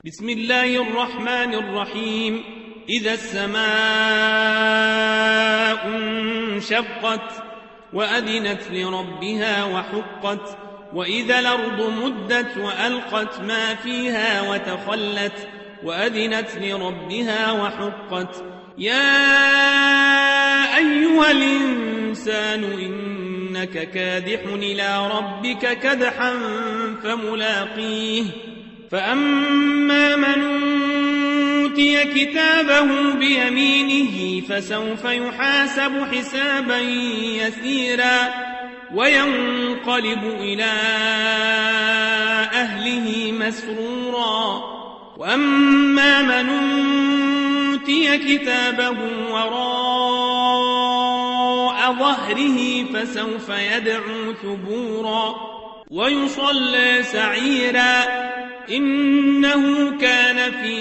بسم الله الرحمن الرحيم. إذا السماء انشقت وأذنت لربها وحقت وإذا الأرض مدت وألقت ما فيها وتخلت وأذنت لربها وحقت. يا أيها الإنسان إنك كادح إلى ربك كدحا فملاقيه. فأما من أوتي كتابه بيمينه فسوف يحاسب حسابا يسيرا وينقلب إلى أهله مسرورا. وأما من أوتي كتابه وراء ظهره فسوف يدعو ثبورا ويصلى سعيرا إنه كان في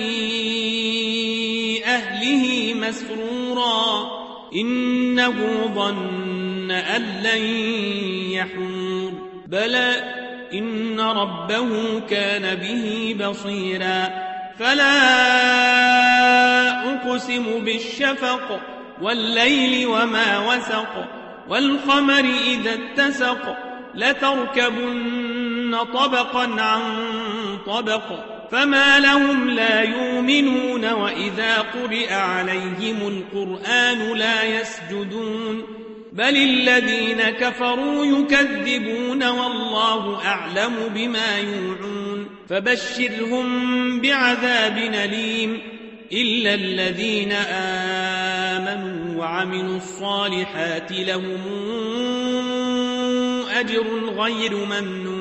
أهله مسرورا إنه ظن أن لن يحور بلى إن ربه كان به بصيرا. فلا أقسم بالشفق والليل وما وسق والقمر إذا اتسق لتركبن طبقا عن طبق فما لهم لا يؤمنون وإذا قرئ عليهم القرآن لا يسجدون بل الذين كفروا يكذبون والله أعلم بما يوعون. فبشرهم بعذاب أليم إلا الذين آمنوا وعملوا الصالحات لهم أجر غير ممنون.